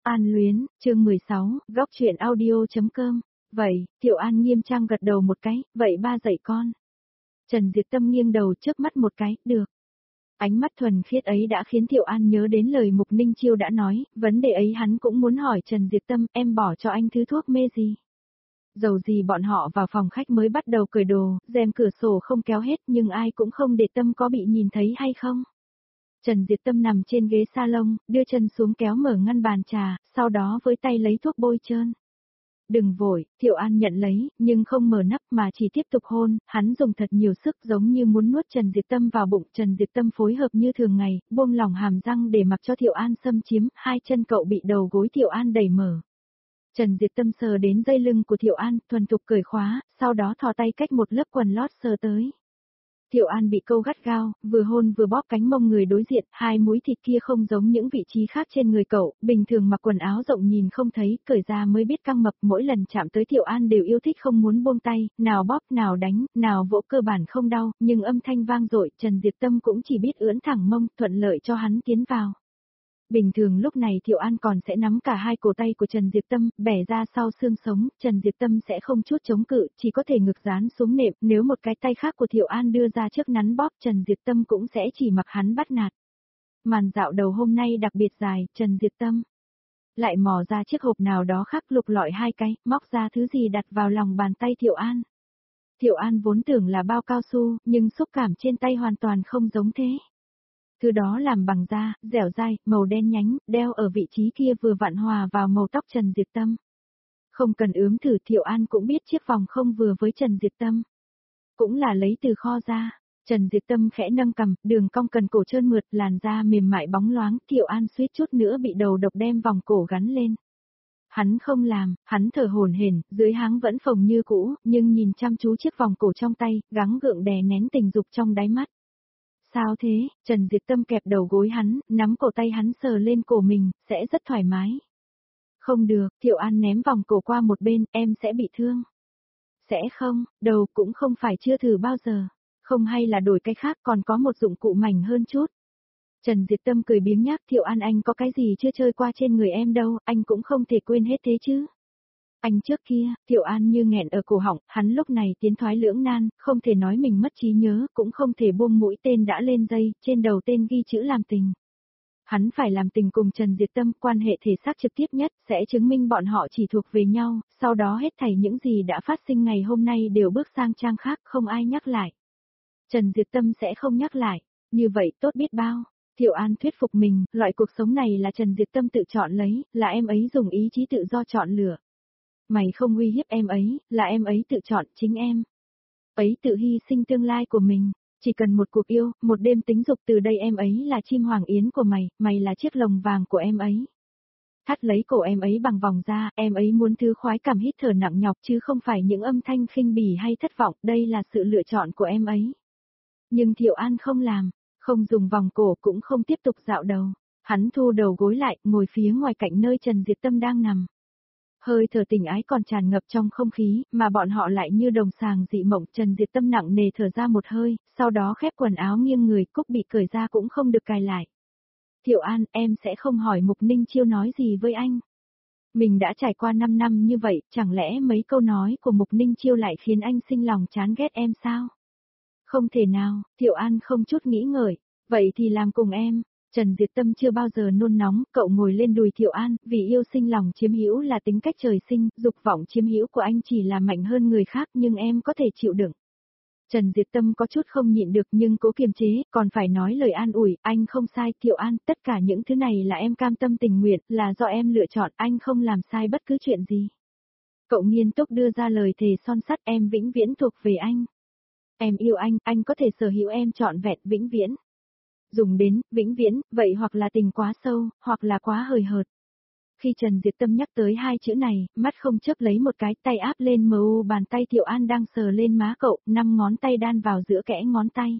An Luyến, chương 16, góc truyện audio.com. Vậy, Thiệu An nghiêm trang gật đầu một cái, vậy ba dạy con. Trần Diệp Tâm nghiêng đầu trước mắt một cái, được. Ánh mắt thuần khiết ấy đã khiến Thiệu An nhớ đến lời Mục Ninh Chiêu đã nói, vấn đề ấy hắn cũng muốn hỏi Trần Diệp Tâm, em bỏ cho anh thứ thuốc mê gì? Dầu gì bọn họ vào phòng khách mới bắt đầu cởi đồ, rèm cửa sổ không kéo hết nhưng ai cũng không để tâm có bị nhìn thấy hay không. Trần Diệp Tâm nằm trên ghế salon, đưa chân xuống kéo mở ngăn bàn trà, sau đó với tay lấy thuốc bôi trơn. Đừng vội, Thiệu An nhận lấy, nhưng không mở nắp mà chỉ tiếp tục hôn, hắn dùng thật nhiều sức giống như muốn nuốt Trần Diệp Tâm vào bụng. Trần Diệp Tâm phối hợp như thường ngày, buông lỏng hàm răng để mặc cho Thiệu An xâm chiếm, hai chân cậu bị đầu gối Thiệu An đẩy mở. Trần Diệp Tâm sờ đến dây lưng của Thiệu An, thuần thục cởi khóa, sau đó thò tay cách một lớp quần lót sờ tới. Thiệu An bị câu gắt gao, vừa hôn vừa bóp cánh mông người đối diện, hai múi thịt kia không giống những vị trí khác trên người cậu, bình thường mặc quần áo rộng nhìn không thấy, cởi ra mới biết căng mập, mỗi lần chạm tới Thiệu An đều yêu thích không muốn buông tay, nào bóp, nào đánh, nào vỗ cơ bản không đau, nhưng âm thanh vang dội, Trần Diệp Tâm cũng chỉ biết ưỡn thẳng mông, thuận lợi cho hắn tiến vào. Bình thường lúc này Thiệu An còn sẽ nắm cả hai cổ tay của Trần Diệp Tâm, bẻ ra sau xương sống, Trần Diệp Tâm sẽ không chút chống cự, chỉ có thể ngực dán xuống nệm, nếu một cái tay khác của Thiệu An đưa ra trước nắn bóp Trần Diệp Tâm cũng sẽ chỉ mặc hắn bắt nạt. Màn dạo đầu hôm nay đặc biệt dài, Trần Diệp Tâm lại mò ra chiếc hộp nào đó khác lục lọi hai cái, móc ra thứ gì đặt vào lòng bàn tay Thiệu An. Thiệu An vốn tưởng là bao cao su, nhưng xúc cảm trên tay hoàn toàn không giống thế. Thứ đó làm bằng da, dẻo dai, màu đen nhánh, đeo ở vị trí kia vừa vặn hòa vào màu tóc Trần Diệp Tâm. Không cần ướm thử, Thiệu An cũng biết chiếc vòng không vừa với Trần Diệp Tâm. Cũng là lấy từ kho ra. Trần Diệp Tâm khẽ nâng cằm, đường cong cần cổ trơn mượt, làn da mềm mại bóng loáng, Thiệu An suýt chút nữa bị đầu độc đem vòng cổ gắn lên. Hắn không làm, hắn thở hổn hển, dưới háng vẫn phồng như cũ, nhưng nhìn chăm chú chiếc vòng cổ trong tay, gắng gượng đè nén tình dục trong đáy mắt. Sao thế? Trần Diệp Tâm kẹp đầu gối hắn, nắm cổ tay hắn sờ lên cổ mình, sẽ rất thoải mái. Không được, Thiệu An ném vòng cổ qua một bên, em sẽ bị thương. Sẽ không, đầu cũng không phải chưa thử bao giờ. Không hay là đổi cái khác còn có một dụng cụ mảnh hơn chút. Trần Diệp Tâm cười biếng nhác, Thiệu An anh có cái gì chưa chơi qua trên người em đâu, anh cũng không thể quên hết thế chứ. Anh trước kia, Thiệu An như nghẹn ở cổ họng, hắn lúc này tiến thoái lưỡng nan, không thể nói mình mất trí nhớ, cũng không thể buông mũi tên đã lên dây, trên đầu tên ghi chữ làm tình. Hắn phải làm tình cùng Trần Diệp Tâm, quan hệ thể xác trực tiếp nhất, sẽ chứng minh bọn họ chỉ thuộc về nhau, sau đó hết thảy những gì đã phát sinh ngày hôm nay đều bước sang trang khác, không ai nhắc lại. Trần Diệp Tâm sẽ không nhắc lại, như vậy tốt biết bao. Thiệu An thuyết phục mình, loại cuộc sống này là Trần Diệp Tâm tự chọn lấy, là em ấy dùng ý chí tự do chọn lựa. Mày không uy hiếp em ấy, là em ấy tự chọn chính em. Ấy tự hy sinh tương lai của mình, chỉ cần một cuộc yêu, một đêm tính dục từ đây em ấy là chim hoàng yến của mày, mày là chiếc lồng vàng của em ấy. Thắt lấy cổ em ấy bằng vòng da, em ấy muốn thứ khoái cảm hít thở nặng nhọc chứ không phải những âm thanh khinh bỉ hay thất vọng, đây là sự lựa chọn của em ấy. Nhưng Thiệu An không làm, không dùng vòng cổ cũng không tiếp tục dạo đầu. Hắn thu đầu gối lại, ngồi phía ngoài cạnh nơi Trần Diệp Tâm đang nằm. Hơi thở tình ái còn tràn ngập trong không khí, mà bọn họ lại như đồng sàng dị mộng. Trần Diệp Tâm nặng nề thở ra một hơi, sau đó khép quần áo nghiêng người, cúc bị cởi ra cũng không được cài lại. Thiệu An, em sẽ không hỏi Mục Ninh Chiêu nói gì với anh. Mình đã trải qua 5 năm như vậy, chẳng lẽ mấy câu nói của Mục Ninh Chiêu lại khiến anh sinh lòng chán ghét em sao? Không thể nào, Thiệu An không chút nghĩ ngợi, vậy thì làm cùng em. Trần Diệp Tâm chưa bao giờ nôn nóng, cậu ngồi lên đùi Thiệu An, vì yêu sinh lòng chiếm hữu là tính cách trời sinh, dục vọng chiếm hữu của anh chỉ là mạnh hơn người khác nhưng em có thể chịu đựng. Trần Diệp Tâm có chút không nhịn được nhưng cố kiềm chế, còn phải nói lời an ủi, anh không sai, Thiệu An, tất cả những thứ này là em cam tâm tình nguyện, là do em lựa chọn, anh không làm sai bất cứ chuyện gì. Cậu nghiêm túc đưa ra lời thề son sắt, em vĩnh viễn thuộc về anh. Em yêu anh có thể sở hữu em trọn vẹn vĩnh viễn. Dùng đến, vĩnh viễn, vậy hoặc là tình quá sâu, hoặc là quá hời hợt. Khi Trần Diệp Tâm nhắc tới hai chữ này, mắt không chớp lấy một cái tay áp lên bàn tay Thiệu An đang sờ lên má cậu, 5 ngón tay đan vào giữa kẽ ngón tay.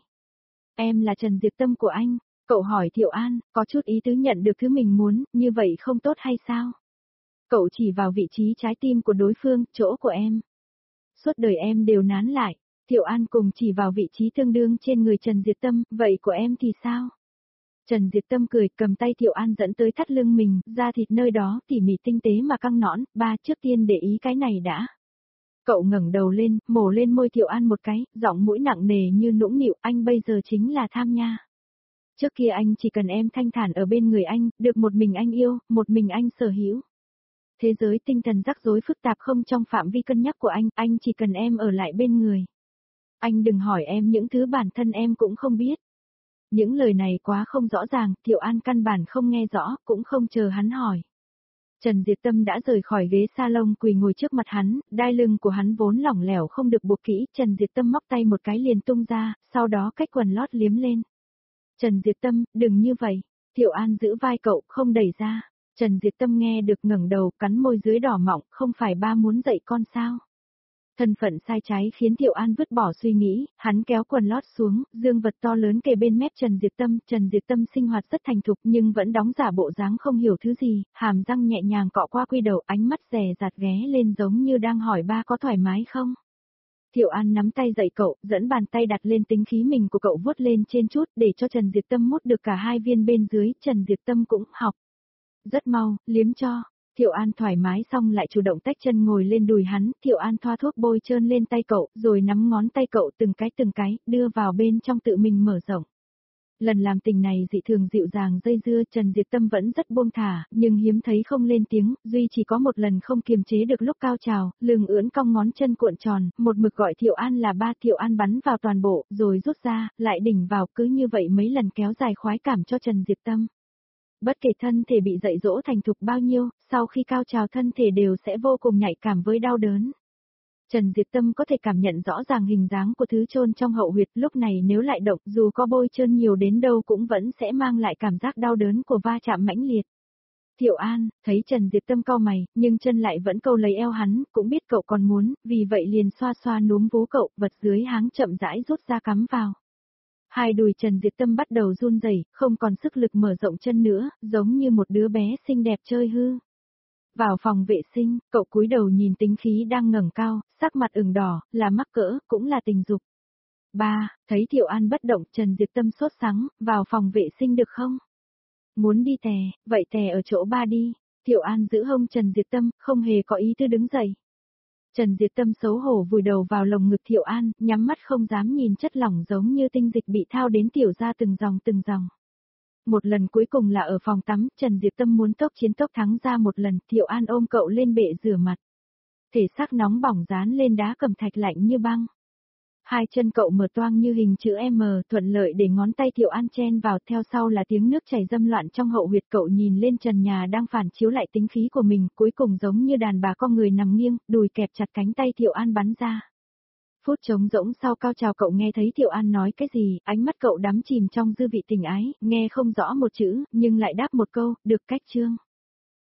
Em là Trần Diệp Tâm của anh, cậu hỏi Thiệu An, có chút ý tứ nhận được thứ mình muốn, như vậy không tốt hay sao? Cậu chỉ vào vị trí trái tim của đối phương, chỗ của em. Suốt đời em đều nán lại. Thiệu An cùng chỉ vào vị trí tương đương trên người Trần Diệp Tâm, vậy của em thì sao? Trần Diệp Tâm cười, cầm tay Thiệu An dẫn tới thắt lưng mình, da thịt nơi đó tỉ mỉ tinh tế mà căng nõn, ba trước tiên để ý cái này đã. Cậu ngẩng đầu lên, mổ lên môi Thiệu An một cái, giọng mũi nặng nề như nũng nịu, anh bây giờ chính là tham nha. Trước kia anh chỉ cần em thanh thản ở bên người anh, được một mình anh yêu, một mình anh sở hữu. Thế giới tinh thần rắc rối phức tạp không trong phạm vi cân nhắc của anh chỉ cần em ở lại bên người. Anh đừng hỏi em những thứ bản thân em cũng không biết. Những lời này quá không rõ ràng, Thiệu An căn bản không nghe rõ, cũng không chờ hắn hỏi. Trần Diệp Tâm đã rời khỏi ghế salon quỳ ngồi trước mặt hắn, đai lưng của hắn vốn lỏng lẻo không được buộc kỹ, Trần Diệp Tâm móc tay một cái liền tung ra, sau đó cách quần lót liếm lên. Trần Diệp Tâm, đừng như vậy. Thiệu An giữ vai cậu, không đẩy ra. Trần Diệp Tâm nghe được ngẩng đầu, cắn môi dưới đỏ mọng, không phải ba muốn dạy con sao? Thân phận sai trái khiến Thiệu An vứt bỏ suy nghĩ, hắn kéo quần lót xuống, dương vật to lớn kề bên mép Trần Diệp Tâm sinh hoạt rất thành thục nhưng vẫn đóng giả bộ dáng không hiểu thứ gì, hàm răng nhẹ nhàng cọ qua quy đầu, ánh mắt dè dặt ghé lên giống như đang hỏi ba có thoải mái không. Thiệu An nắm tay dậy cậu, dẫn bàn tay đặt lên tính khí mình của cậu vuốt lên trên chút để cho Trần Diệp Tâm mút được cả hai viên bên dưới, Trần Diệp Tâm cũng học. Rất mau, liếm cho. Thiệu An thoải mái xong lại chủ động tách chân ngồi lên đùi hắn, Thiệu An thoa thuốc bôi trơn lên tay cậu, rồi nắm ngón tay cậu từng cái, đưa vào bên trong tự mình mở rộng. Lần làm tình này dị thường dịu dàng dây dưa, Trần Diệp Tâm vẫn rất buông thả, nhưng hiếm thấy không lên tiếng, duy chỉ có một lần không kiềm chế được lúc cao trào, lưng ưỡn cong ngón chân cuộn tròn, một mực gọi Thiệu An là ba, Thiệu An bắn vào toàn bộ, rồi rút ra, lại đỉnh vào, cứ như vậy mấy lần kéo dài khoái cảm cho Trần Diệp Tâm. Bất kể thân thể bị dạy dỗ thành thục bao nhiêu, sau khi cao trào thân thể đều sẽ vô cùng nhạy cảm với đau đớn. Trần Diệp Tâm có thể cảm nhận rõ ràng hình dáng của thứ chôn trong hậu huyệt, lúc này nếu lại động, dù có bôi trơn nhiều đến đâu cũng vẫn sẽ mang lại cảm giác đau đớn của va chạm mãnh liệt. Thiệu An, thấy Trần Diệp Tâm cau mày, nhưng chân lại vẫn câu lấy eo hắn, cũng biết cậu còn muốn, vì vậy liền xoa xoa núm vú cậu, vật dưới háng chậm rãi rút ra cắm vào. Hai đùi Trần Diệp Tâm bắt đầu run rẩy, không còn sức lực mở rộng chân nữa, giống như một đứa bé xinh đẹp chơi hư. Vào phòng vệ sinh, cậu cúi đầu nhìn tính khí đang ngẩng cao, sắc mặt ửng đỏ, là mắc cỡ, cũng là tình dục. Ba, thấy Thiệu An bất động, Trần Diệp Tâm sốt sắng, vào phòng vệ sinh được không? Muốn đi tè, vậy tè ở chỗ ba đi. Thiệu An giữ hông Trần Diệp Tâm, không hề có ý tư đứng dậy. Trần Diệp Tâm xấu hổ vùi đầu vào lồng ngực Thiệu An, nhắm mắt không dám nhìn chất lỏng giống như tinh dịch bị thao đến tiểu ra từng dòng. Một lần cuối cùng là ở phòng tắm, Trần Diệp Tâm muốn tốc chiến tốc thắng ra một lần, Thiệu An ôm cậu lên bệ rửa mặt. Thể xác nóng bỏng dán lên đá cẩm thạch lạnh như băng. Hai chân cậu mở toang như hình chữ M, thuận lợi để ngón tay Thiệu An chen vào, theo sau là tiếng nước chảy dâm loạn trong hậu huyệt, cậu nhìn lên trần nhà đang phản chiếu lại tính khí của mình, cuối cùng giống như đàn bà con người nằm nghiêng, đùi kẹp chặt cánh tay Thiệu An bắn ra. Phút trống rỗng sau cao trào cậu nghe thấy Thiệu An nói cái gì, ánh mắt cậu đắm chìm trong dư vị tình ái, nghe không rõ một chữ, nhưng lại đáp một câu, được cách chương.